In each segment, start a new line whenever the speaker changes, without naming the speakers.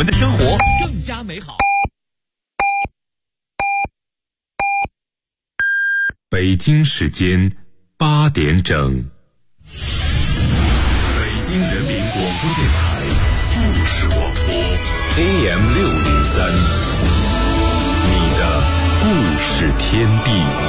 们的生活更加美好。
北京时间8点整，北京人民广播电台故事广播 AM603，你的故事天地。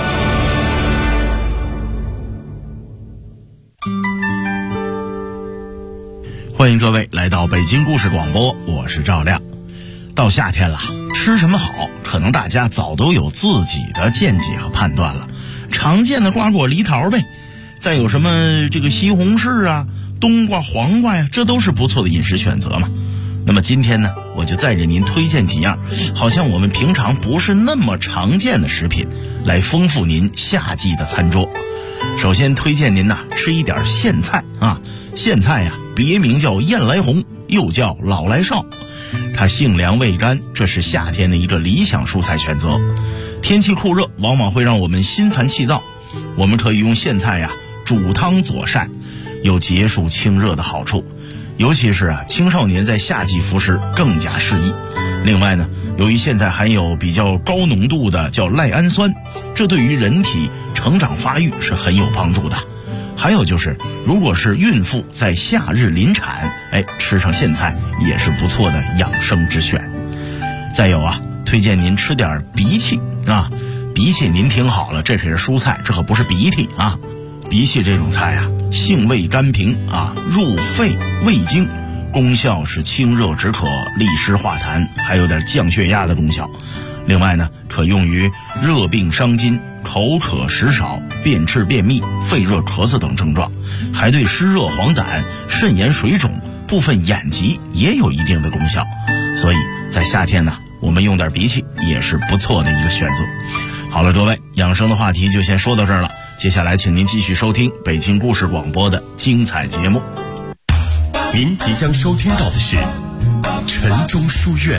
欢迎各位来到北京故事广播，我是赵亮。到夏天了，吃什么好，可能大家早都有自己的见解和判断了。常见的瓜果梨桃呗，再有什么这个西红柿啊、冬瓜、黄瓜呀，这都是不错的饮食选择嘛。那么今天呢，我就再给您推荐几样好像我们平常不是那么常见的食品，来丰富您夏季的餐桌。首先推荐您吃一点苋菜啊，苋菜别名叫燕来红，又叫老来少，它性凉味甘，这是夏天的一个理想蔬菜选择。天气酷热往往会让我们心烦气躁，我们可以用苋菜煮汤佐膳，有解暑清热的好处，尤其是青少年在夏季服食更加适宜。另外呢，由于苋菜含有比较高浓度的叫赖氨酸，这对于人体成长发育是很有帮助的。还有就是，如果是孕妇在夏日临产，吃上苋菜也是不错的养生之选。再有推荐您吃点荸荠荸荠您听好了，这可是蔬菜，这可不是鼻涕啊。荸荠这种菜性味甘平入肺胃经，功效是清热止渴、利湿化痰，还有点降血压的功效。另外呢，可用于热病伤津、口渴食少、便赤便秘、肺热咳嗽等症状，还对湿热黄疸、肾炎水肿、部分眼疾也有一定的功效。所以在夏天呢，我们用点荸荠也是不错的一个选择。好了，各位，养生的话题就先说到这儿了，接下来请您继续收听北京故事广播的精彩节目。
您即将收听到的是晨钟书院。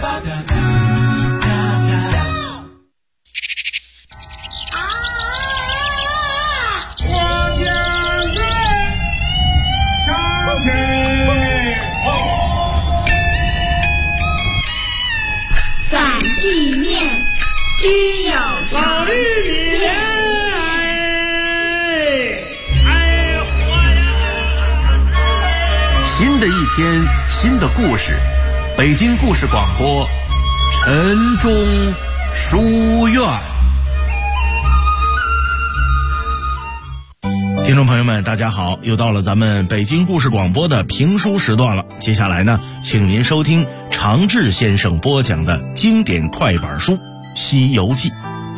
地面只有
法律里面，
新的一天，新的故事，北京故事广播，晨钟书院。
听众朋友们，大家好，又到了咱们北京故事广播的评书时段了。接下来呢，请您收听常志先生播讲的经典快板书《西游记》。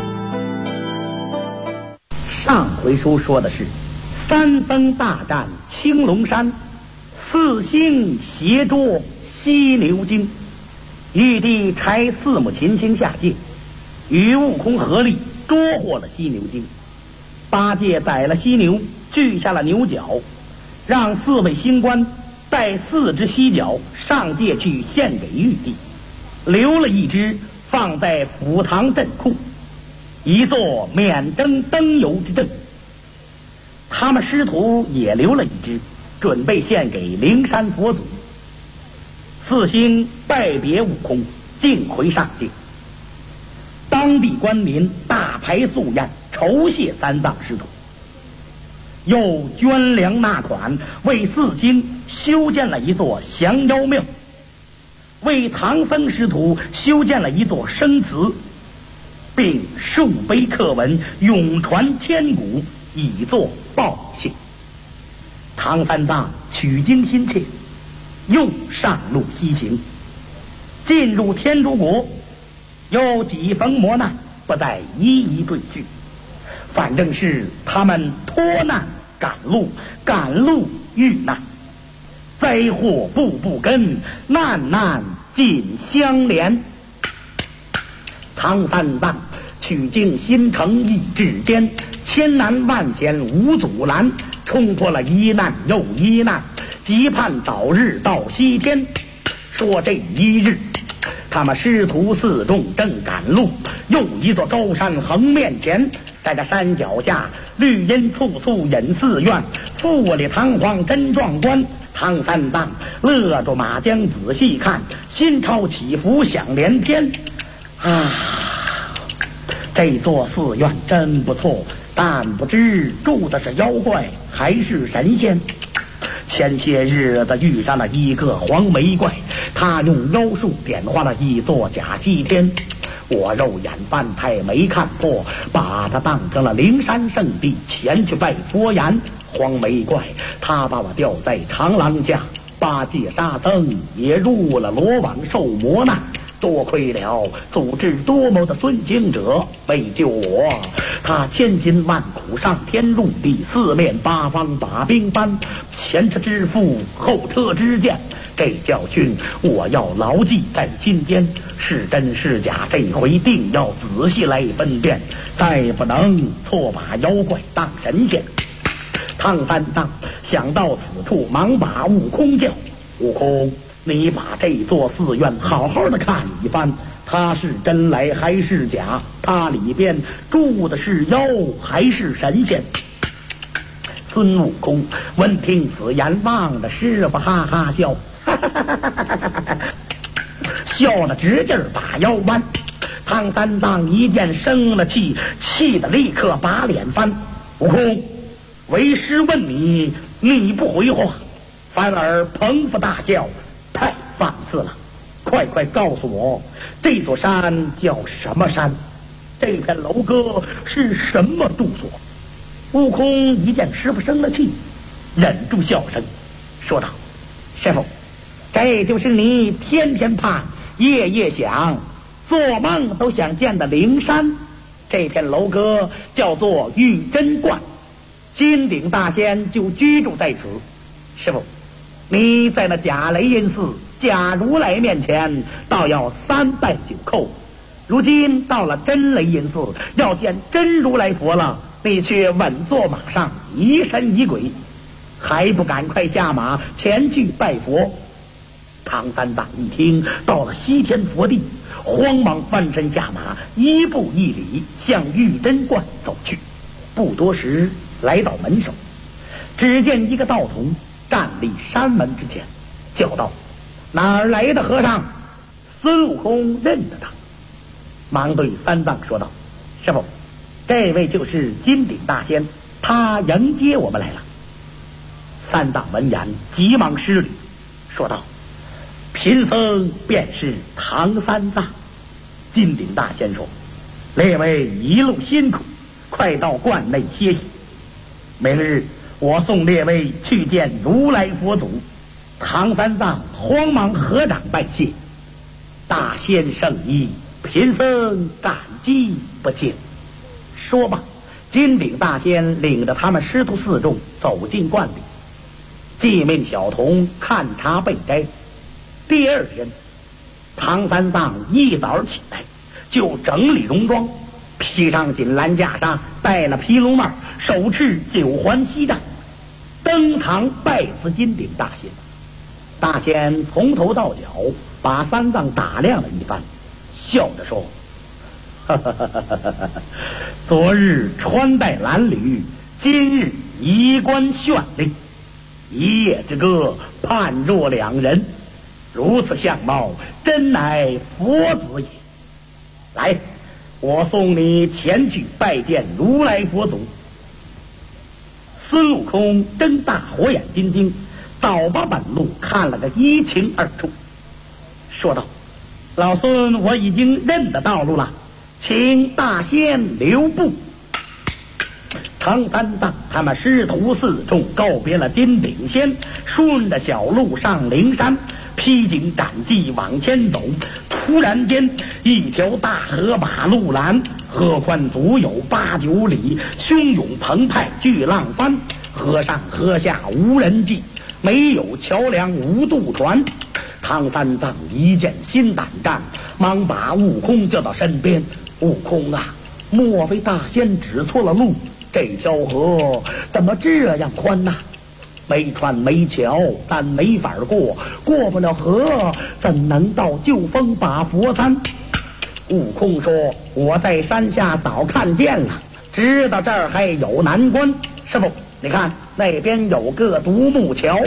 上回书说的是三僧大战青龙山，四星协捉犀牛精，玉帝差四目秦青下界，与悟空合力捉获了犀牛精。八戒宰了犀牛，锯下了牛角，让四位星官带4只犀角上界去献给玉帝，留了1只放在府堂镇库，一座免征灯油之阵。他们师徒也留了1只，准备献给灵山佛祖。四星拜别悟空，径回上界。当地官民大排素宴，酬谢三藏师徒，又捐粮纳款，为四星修建了一座降妖庙，为唐僧师徒修建了一座生祠，并数碑刻文，永传千古，以作报谢。唐三藏取经心切，又上路西行，进入天竺国，有几逢磨难，不再一一对句，反正是他们脱难赶路，赶路遇难，灾祸步步跟，难难紧相连。唐三藏取经新城意志坚，千难万险无阻拦，冲破了一难又一难，急盼早日到西天。说这一日，他们师徒四众正赶路，又一座高山横面前，在这山脚下绿荫簇簇引寺院，富丽堂皇真壮观。 唐三藏勒住马缰仔细看，心潮起伏响连天。这座寺院真不错，但不知住的是妖怪还是神仙。前些日子遇上了一个黄眉怪，他用妖术点化了一座假西天，我肉眼翻太没看破，把他当成了灵山圣地前去拜佛言。黄眉怪他把我吊在长廊下，八戒沙僧也入了罗网受磨难。多亏了祖智多谋的孙行者为救我，他千辛万苦上天入地，四面八方把兵搬，前车之覆后车之鉴，这教训我要牢记在心间，是真是假这回定要仔细来分辨，再不能错把妖怪当神仙。唐三藏想到此处，忙把悟空叫：悟空，你把这座寺院好好的看一番，它是真来还是假？它里边住的是妖还是神仙？孙悟空闻听此言，望着师傅哈哈笑，笑得直劲儿把腰弯。唐三藏一见生了气，气得立刻把脸翻。悟空，为师问你，你不回话，反而捧腹大笑，太放肆了！快告诉我，这座山叫什么山？这片楼阁是什么住所？悟空一见师傅生了气，忍住笑声，说道：师傅，这就是你天天盼夜夜想做梦都想见的灵山。这片楼阁叫做玉真观，金顶大仙就居住在此。师傅，你在那假雷音寺假如来面前倒要3拜9叩，如今到了真雷音寺要见真如来佛了，你却稳坐马上疑神疑鬼，还不赶快下马前去拜佛？唐三藏一听到了西天佛地，慌忙翻身下马，一步一礼向玉真观走去。不多时来到门首，只见一个道童站立山门之前，叫道：哪儿来的和尚？孙悟空认得他，忙对三藏说道：师傅，这位就是金顶大仙，他迎接我们来了。三藏闻言急忙施礼，说道：贫僧便是唐三藏。金顶大仙说：列位一路辛苦，快到观内歇息，明日我送列位去见如来佛祖。唐三藏慌忙合掌拜谢：大仙圣意，贫僧感激不尽。说罢，金顶大仙领着他们师徒4众走进观里，即命小童看茶备斋。第二天，唐三藏一早起来就整理戎装，披上锦蓝袈裟，戴了皮龙帽，手持9环锡杖，登堂拜辞金顶大仙。大仙从头到脚把三藏打量了一番，笑着说：昨日穿戴褴褛，今日衣冠绚丽，一夜之歌判若两人，如此相貌，真乃佛子也。来，我送你前去拜见如来佛祖。孙悟空睁大火眼金睛，早把本路看了个一清二楚，说道：老孙我已经认得道路了，请大仙留步。唐三藏他们师徒4众告别了金顶仙，顺着小路上灵山，披荆斩棘往前走。突然间，一条大河把路拦，河宽足有8、9里，汹涌澎湃巨浪翻，河上河下无人迹，没有桥梁无渡船。唐三藏一见心胆战，忙把悟空叫到身边：悟空啊，莫非大仙指错了路？这条河怎么这样宽呐？没船没桥，但没法过，过不了河，怎能到救风把佛参？悟空说：我在山下早看见了，知道这儿还有难关。师傅，你看那边有个独木桥，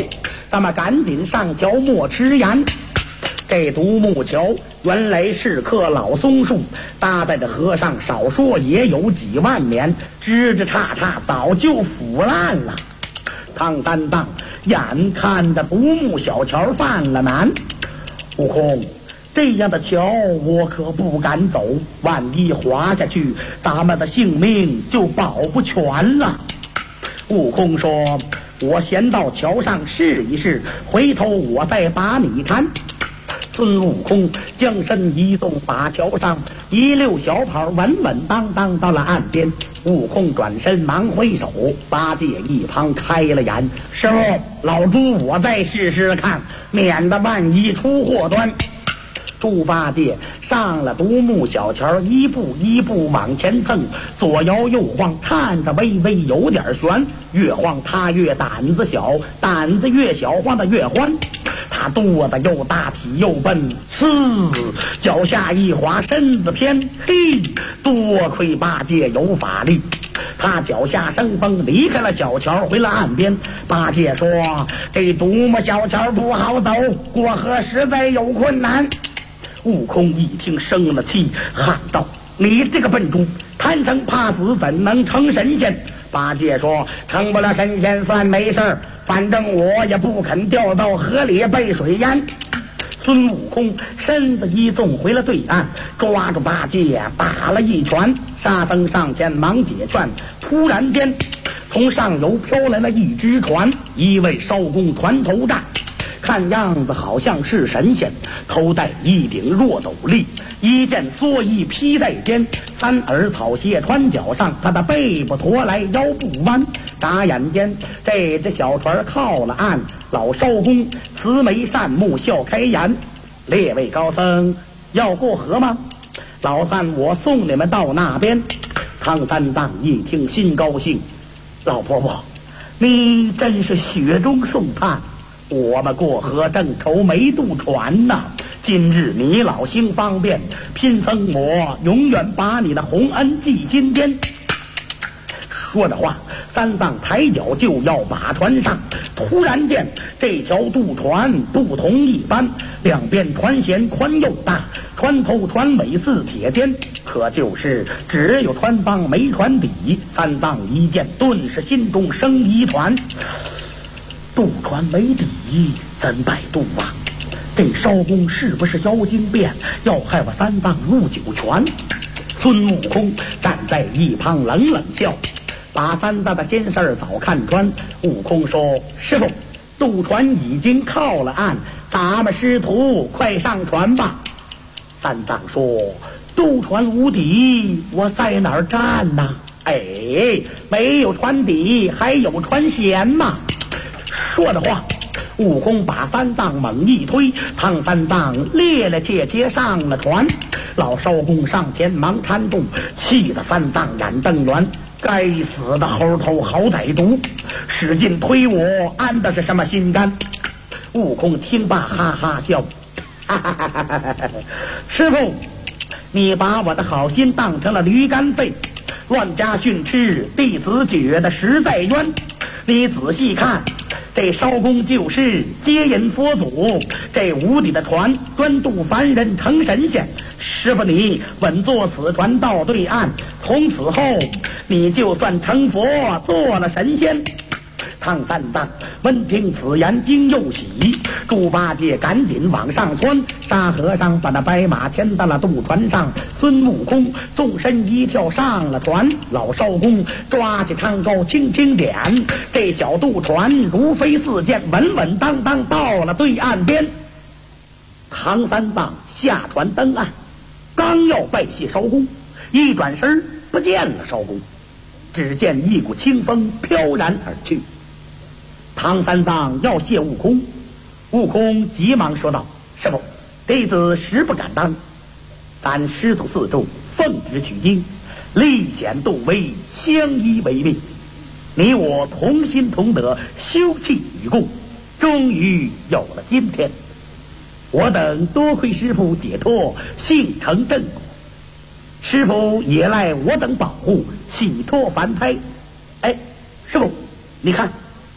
咱们赶紧上桥莫迟延。这独木桥原来是棵老松树，搭在这河上，少说也有几万年，枝枝杈杈早就腐烂了。唐三藏眼看着独木小桥犯了难，悟空，这样的桥我可不敢走，万一滑下去，咱们的性命就保不全了。悟空说：我先到桥上试一试，回头我再把你谈。孙悟空将身一动，把桥上一溜小跑，稳稳当当到了岸边。悟空转身忙挥手，八戒一旁开了眼：师傅，老猪我再试试看，免得万一出祸端。猪八戒上了独木小桥，一步一步往前蹭，左摇右晃，颤着微微有点悬，越晃他越胆子小，胆子越小晃得越欢。他肚子又大，体又笨，脚下一滑，身子偏，嘿，多亏八戒有法力。他脚下生风，离开了小桥，回了岸边。八戒说：这独木小桥不好走，过河实在有困难。悟空一听生了气，喊道：你这个笨猪，贪生怕死，怎能成神仙？八戒说：成不了神仙算没事，反正我也不肯掉到河里被水淹。孙悟空身子一纵，回了对岸，抓住八戒打了一拳。沙僧上前忙解劝，突然间从上游飘来了一只船，一位艄公船头站，看样子好像是神仙，头戴一顶弱斗笠，一件蓑衣披在肩，三耳草鞋穿脚上，他的背不驼来，腰不弯。眨眼间，这只小船靠了岸，老艄公慈眉善目，笑开颜：列位高僧，要过河吗？老三我送你们到那边。唐三藏一听心高兴：老婆婆，你真是雪中送炭，我们过河正愁没渡船呢，今日你老兴方便，贫僧我永远把你的洪恩记心间。说着话，三藏抬脚就要把船上，突然间这条渡船不同一般，两边船舷宽又大，船头船尾似铁尖，可就是只有船帮没船底。三藏一见，顿时心中生疑团：渡船没底，怎摆渡啊？这艄公是不是妖精变，要害我三藏入九泉？孙悟空站在一旁冷冷笑，把三藏的心事早看穿。悟空说：师傅，渡船已经靠了岸，咱们师徒快上船吧。三藏说：渡船无底，我在哪儿站呢？哎，没有船底，还有船舷嘛。说着话，悟空把三藏猛一推，唐三藏趔趔趄趄上了船。老艄公上前忙搀住，气得三藏眼瞪圆。该死的猴头好歹毒，使劲推我，安的是什么心肝？悟空听罢哈哈笑：哈哈哈哈哈哈！师傅，你把我的好心当成了驴肝肺，乱加训斥，弟子觉得实在冤。你仔细看，这艄公就是接引佛祖，这无底的船专渡凡人成神仙。师傅你稳坐此船到对岸，从此后你就算成佛，做了神仙。唐三藏闻听此言，惊又喜。猪八戒赶紧往上窜，沙和尚把那白马牵到了渡船上。孙悟空纵身一跳上了船，老艄公抓起长篙轻轻点，这小渡船如飞似箭，稳稳当当到了对岸边。唐三藏下船登岸，刚要拜谢艄公，一转身不见了艄公，只见一股清风飘然而去。唐三藏要谢悟空，悟空急忙说道：师傅，弟子实不敢当，咱师徒四众奉旨取经，历险斗危，相依为命，你我同心同德，休戚与共，终于有了今天。我等多亏师傅解脱，幸成正果，师傅也赖我等保护，洗脱凡胎。哎，师傅，你看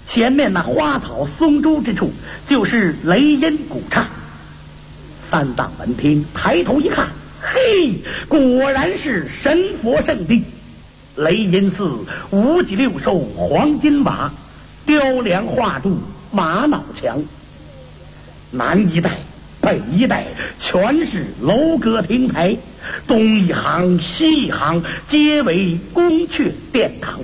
前面那花草松竹之处就是雷音古刹。三藏闻听，抬头一看，嘿，果然是神佛圣地。雷音寺五脊六兽黄金瓦，雕梁画柱玛瑙墙，南一带北一带全是楼阁亭台，东一行西一行皆为宫阙殿堂。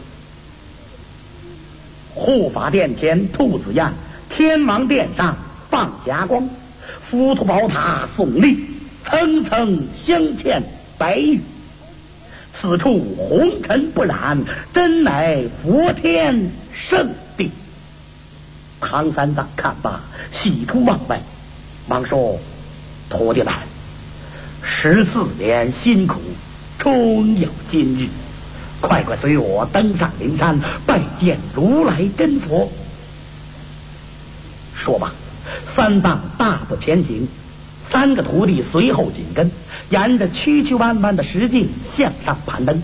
护法殿前兔子宴，天王殿上放霞光，浮屠宝塔耸立，层层镶嵌白玉。此处红尘不染，真乃佛天圣地。唐三藏看罢，喜出望外，忙说：“徒弟们，14年辛苦，终有今日，快快随我登上灵山，拜见如来真佛。”说罢，三藏大步前行，3个徒弟随后紧跟，沿着曲曲弯弯的石径向上攀登。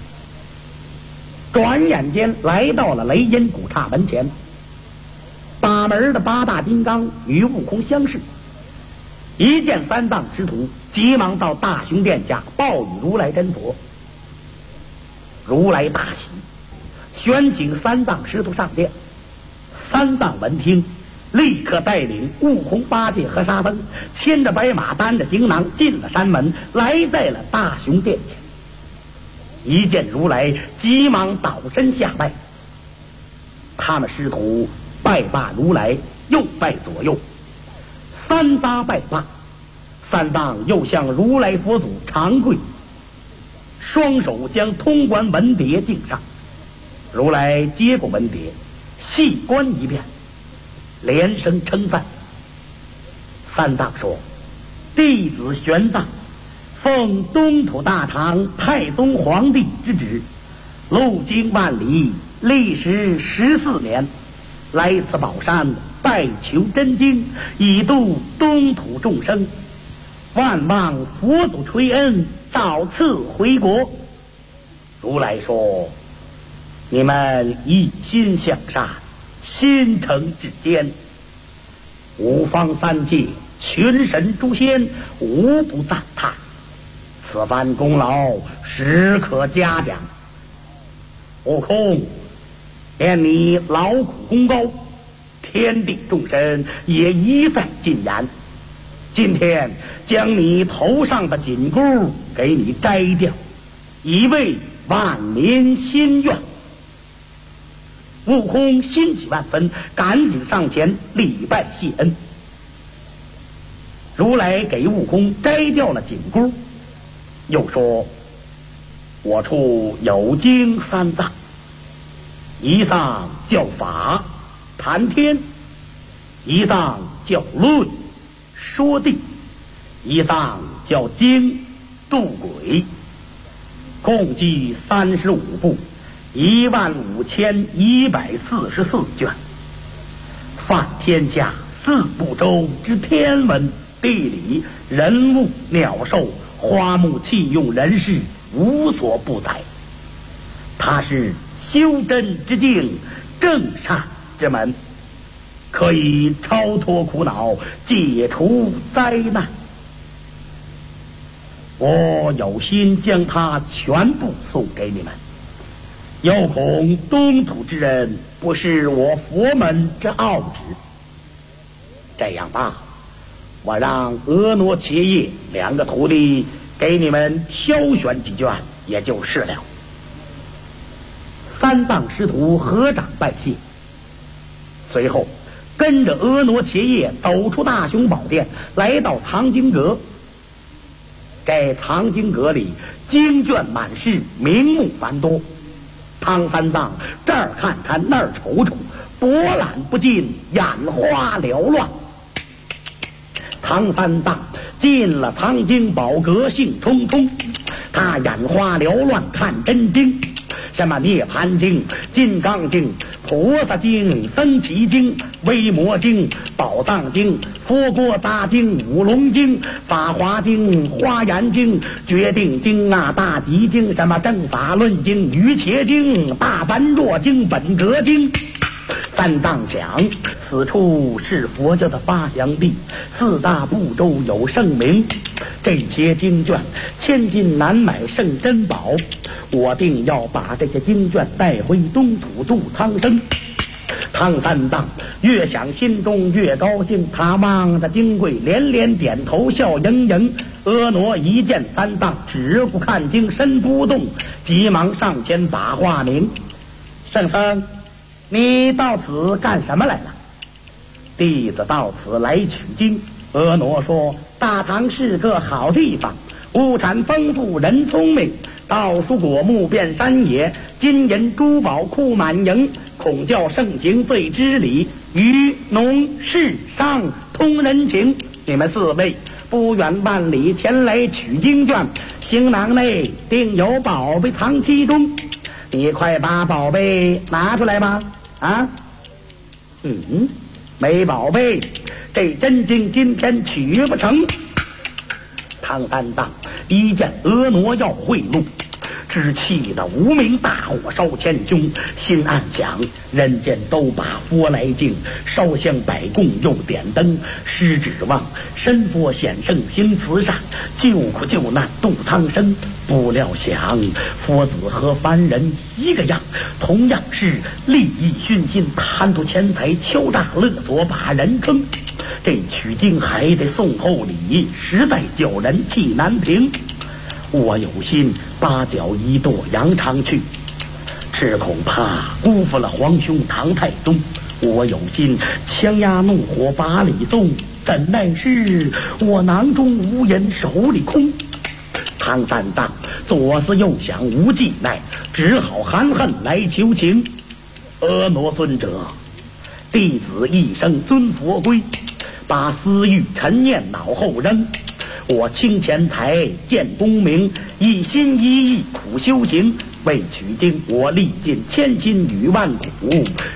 转眼间来到了雷音古刹门前，把门的8大金刚与悟空相视，一见三藏师徒，急忙到大雄殿下报与如来真佛。如来大喜，宣请三藏师徒上殿。三藏闻听，立刻带领悟空、八戒和沙僧，牵着白马，担着行囊，进了山门，来在了大雄殿前。一见如来，急忙倒身下拜。他们师徒拜罢如来，又拜左右，3搭拜罢，三藏又向如来佛祖长跪，双手将通关文牒敬上。如来接过文牒，细观一遍，连声称赞。三藏说：“弟子玄奘奉东土大唐太宗皇帝之旨，路经万里，历时14年，来此宝山拜求真经，以度东土众生。万望佛祖垂恩，早赐回国。”如来说：“你们一心向善，心诚至坚，五方三界群神诸仙无不赞叹，此番功劳实可嘉奖。悟空，念你劳苦功高，天地众神也一再进言，今天将你头上的紧箍给你摘掉，以为万民心愿。”悟空欣喜万分，赶紧上前礼拜谢恩。如来给悟空摘掉了紧箍，又说：“我处有经3藏，一藏叫法谈天，一藏叫论说地，一藏叫经度鬼，共计35部，15144卷，泛天下4部洲之天文地理人物鸟兽花木器用人事，无所不载。它是修真之境，正善之门，可以超脱苦恼，解除灾难。我有心将它全部送给你们，又恐东土之人不是我佛门之奥旨。这样吧，我让婀娜伽叶2个徒弟给你们挑选几卷，也就是了。”三藏师徒合掌拜谢，随后跟着婀娜伽叶走出大雄宝殿，来到藏经阁。这藏经阁里经卷满室，名目繁多。唐三藏这儿看看那儿瞅瞅，博览不尽，眼花缭乱。唐三藏进了藏经宝阁，兴冲冲，他眼花缭乱看真经，什么涅盘经、金刚经、菩萨经、僧祇经、维摩经、宝藏经、佛锅大经、五龙经、法华经、华严经、决定经啊、大集经、什么正法论经、瑜伽经、大般若经、本格经， 三藏想，此处是佛教的发祥地，四大部洲有盛名，这些经卷千金难买胜珍宝，我定要把这些经卷带回东土度苍生。唐三藏越想心中越高兴，他望着金贵连连点头笑盈盈。婀娜一见三藏，只顾看经身不动，急忙上前把话明：圣僧，你到此干什么来了？弟子到此来取经。婀娜说：大唐是个好地方，物产丰富，人聪明，道书果木遍山野，金银珠宝库满盈，恐教盛行最知礼，渔农市商通人情。你们四位不远万里前来取经卷，行囊内定有宝贝藏其中，你快把宝贝拿出来吧。啊，没宝贝，这真经今天取不成。唐三藏一见婀娜要贿赂，只气得无名大火烧千胸，心暗想：人间都把佛来敬，烧香摆供又点灯，实指望神佛显圣行慈善，救苦救难度苍生。不料想佛子和凡人一个样，同样是利益熏心，贪图钱财，敲诈勒索，把人坑。这取经还得送厚礼，实在叫人气难平。我有心八角一跺扬长去，只恐怕辜负了皇兄唐太宗。我有心强压怒火把礼送，怎奈是我囊中无银手里空。唐三藏左思右想无计奈，只好含恨来求情。婀娜尊者，弟子一生遵佛规，把私欲陈念脑后扔。我清钱财见功名，一心一意苦修行。为取经我历尽千辛与万苦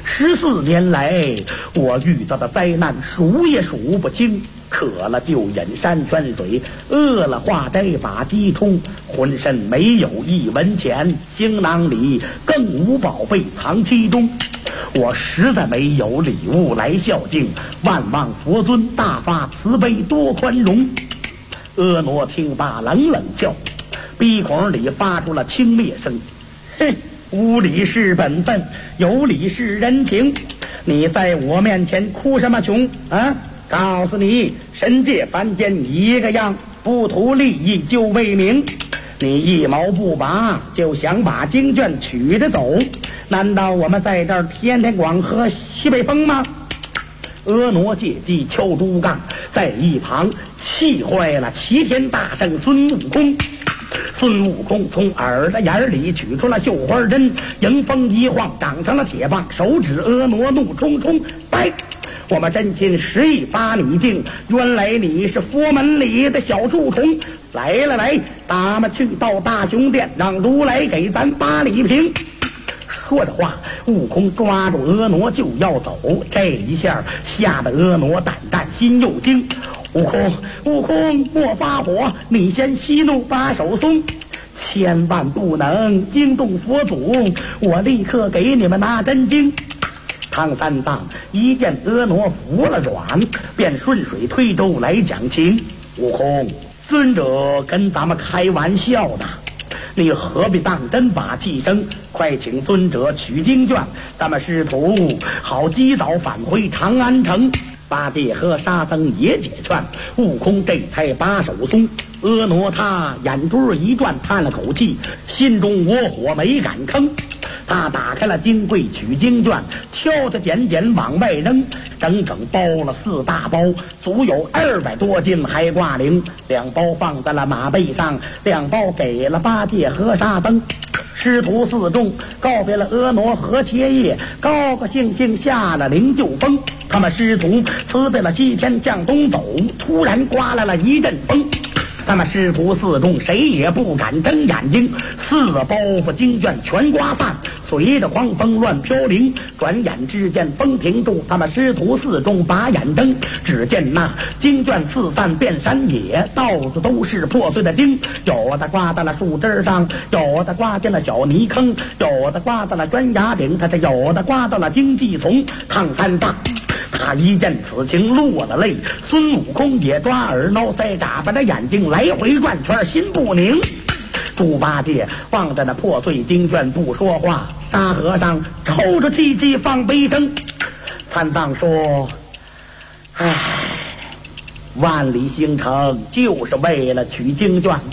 ，14年来我遇到的灾难数也数不清。渴了就饮山泉水，饿了化斋把鸡冲，浑身没有一文钱，行囊里更无宝贝藏其中。我实在没有礼物来孝敬，万望佛尊大发慈悲多宽容。婀娜听罢冷冷笑，鼻孔里发出了轻蔑声：哼，无礼是本分，有礼是人情。你在我面前哭什么穷啊？告诉你，神界凡间一个样，不图利益就为名。你一毛不拔就想把经卷取着走，难道我们在这儿天天光喝西北风吗？婀娜借机敲竹杠，在一旁气坏了齐天大圣孙悟空。孙悟空从耳朵眼里取出了绣花针，迎风一晃，长成了铁棒，手指婀娜怒冲冲，拜！我们真心实意发你敬，原来你是佛门里的小蛀虫。来了来，咱们去到大雄殿，让如来给咱把礼平。说着话，悟空抓住婀娜就要走，这一下吓得婀娜胆战心又惊。悟空莫发火，你先息怒，把手松，千万不能惊动佛祖，我立刻给你们拿真经。唐三藏一见婀娜服了软，便顺水推舟来讲情。悟空，尊者跟咱们开玩笑的，你何必当真把气生？快请尊者取经卷，咱们师徒好及早返回长安城。八戒和沙僧也解劝，悟空这才把手松。婀娜他眼珠一转，叹了口气，心中窝火没敢吭。他打开了金柜取经卷，挑挑拣拣往外扔，整整包了4大包，足有200多斤海挂铃。2包放在了马背上，2包给了八戒和沙僧。师徒4众告别了婀娜和伽叶，高高兴兴下了灵鹫峰。他们师徒辞别了西天向东走，突然刮来了一阵风， 咱们师徒四众谁也不敢睁眼睛，四个包袱经卷全刮散，随着狂风乱飘零。转眼之间风停住，他们师徒四众把眼睁，只见那经卷四散遍山野，到处都是破碎的经，有的挂在了树枝上，有的挂进了小泥坑，有的挂在了砖崖顶，他这有的挂到了荆棘丛。唐三藏他一见此情落了泪，孙悟空也抓耳挠腮，眨巴着眼睛来回转圈，心不宁。猪八戒望着那破碎经卷不说话，沙和尚抽着气气放悲声。三藏说：唉，万里星城就是为了取经卷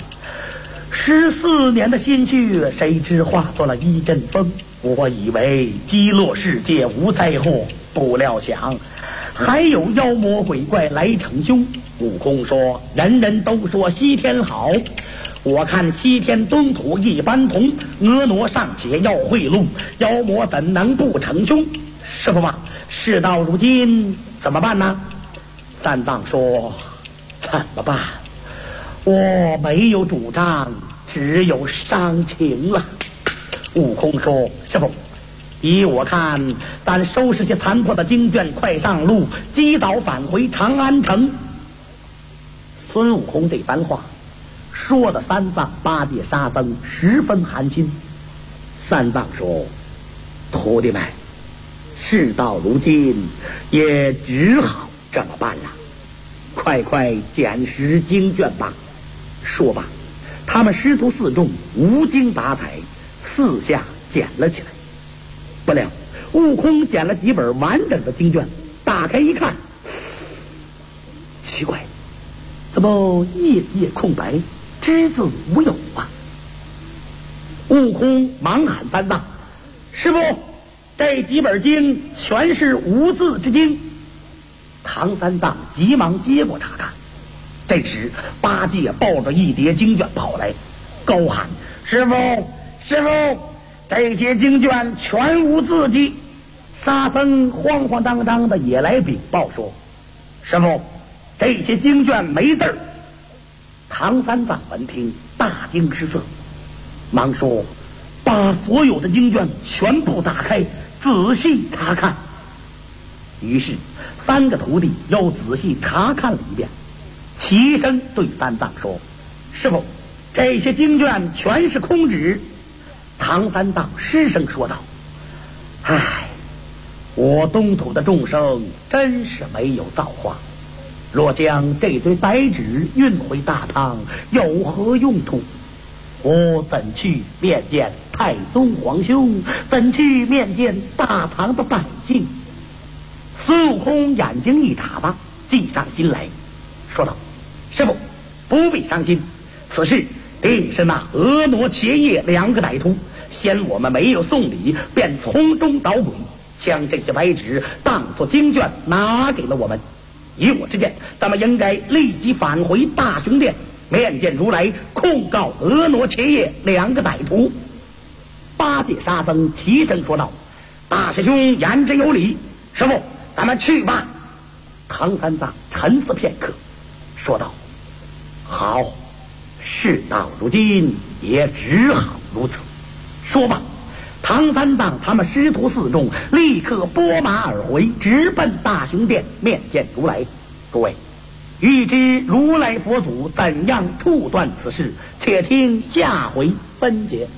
，14年的心血，谁知化作了一阵风。我以为极乐世界无灾祸，不料想还有妖魔鬼怪来逞凶。悟空说：人人都说西天好，我看西天东土一般同，婀娜尚且要贿赂，妖魔怎能不逞凶？师傅啊，事到如今怎么办呢？三藏说：怎么办？我没有主张，只有伤情了。悟空说：师傅，依我看，咱收拾些残破的经卷，快上路，击倒返回长安城。孙悟空这番话说的三藏八戒沙僧十分寒心。三藏说：徒弟们，事到如今也只好这么办了，快捡拾经卷吧。说吧，他们师徒四众无精打采四下捡了起来。不料悟空捡了几本完整的经卷，打开一看，奇怪，怎么页页空白，只字无有啊？悟空忙喊三藏：师傅，这几本经全是无字之经。唐三藏急忙接过查看，这时八戒抱着一叠经卷跑来，高喊：师傅，师傅，这些经卷全无字迹。沙僧慌慌张张的也来禀报说：师傅，这些经卷没字儿。唐三藏闻听大惊失色，忙说：把所有的经卷全部打开，仔细查看。于是三个徒弟又仔细查看了一遍，齐声对三藏说：师傅，这些经卷全是空纸。唐三藏失声说道：唉，我东土的众生真是没有造化，若将这堆白纸运回大唐，有何用途？我怎去面见太宗皇兄？怎去面见大唐的百姓？孙悟空眼睛一眨巴，计上心来，说道：师傅，不必伤心，此事定是那婀娜茄叶两个歹徒，嫌我们没有送礼，便从中捣鬼，将这些白纸当作经卷拿给了我们。以我之见，咱们应该立即返回大雄殿，面见如来，控告婀娜茄叶两个歹徒。八戒沙僧齐声说道：大师兄言之有理，师傅，咱们去吧。唐三藏沉思片刻，说道：好，事到如今也只好如此。说罢，唐三藏他们师徒四众立刻拨马而回，直奔大雄殿面见如来。诸位，欲知如来佛祖怎样处断此事，且听下回分解。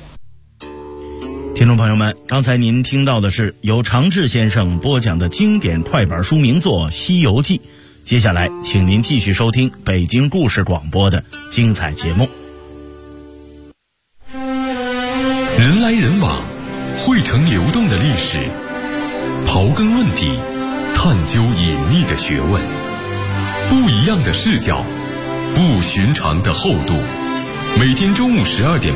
听众朋友们，刚才您听到的是由常志先生播讲的经典快板书名作《西游记》。接下来请您继续收听北京故事广播的精彩节目。
人来人往，汇成流动的历史，刨根问底，探究隐秘的学问，不一样的视角，不寻常的厚度。每天中午12点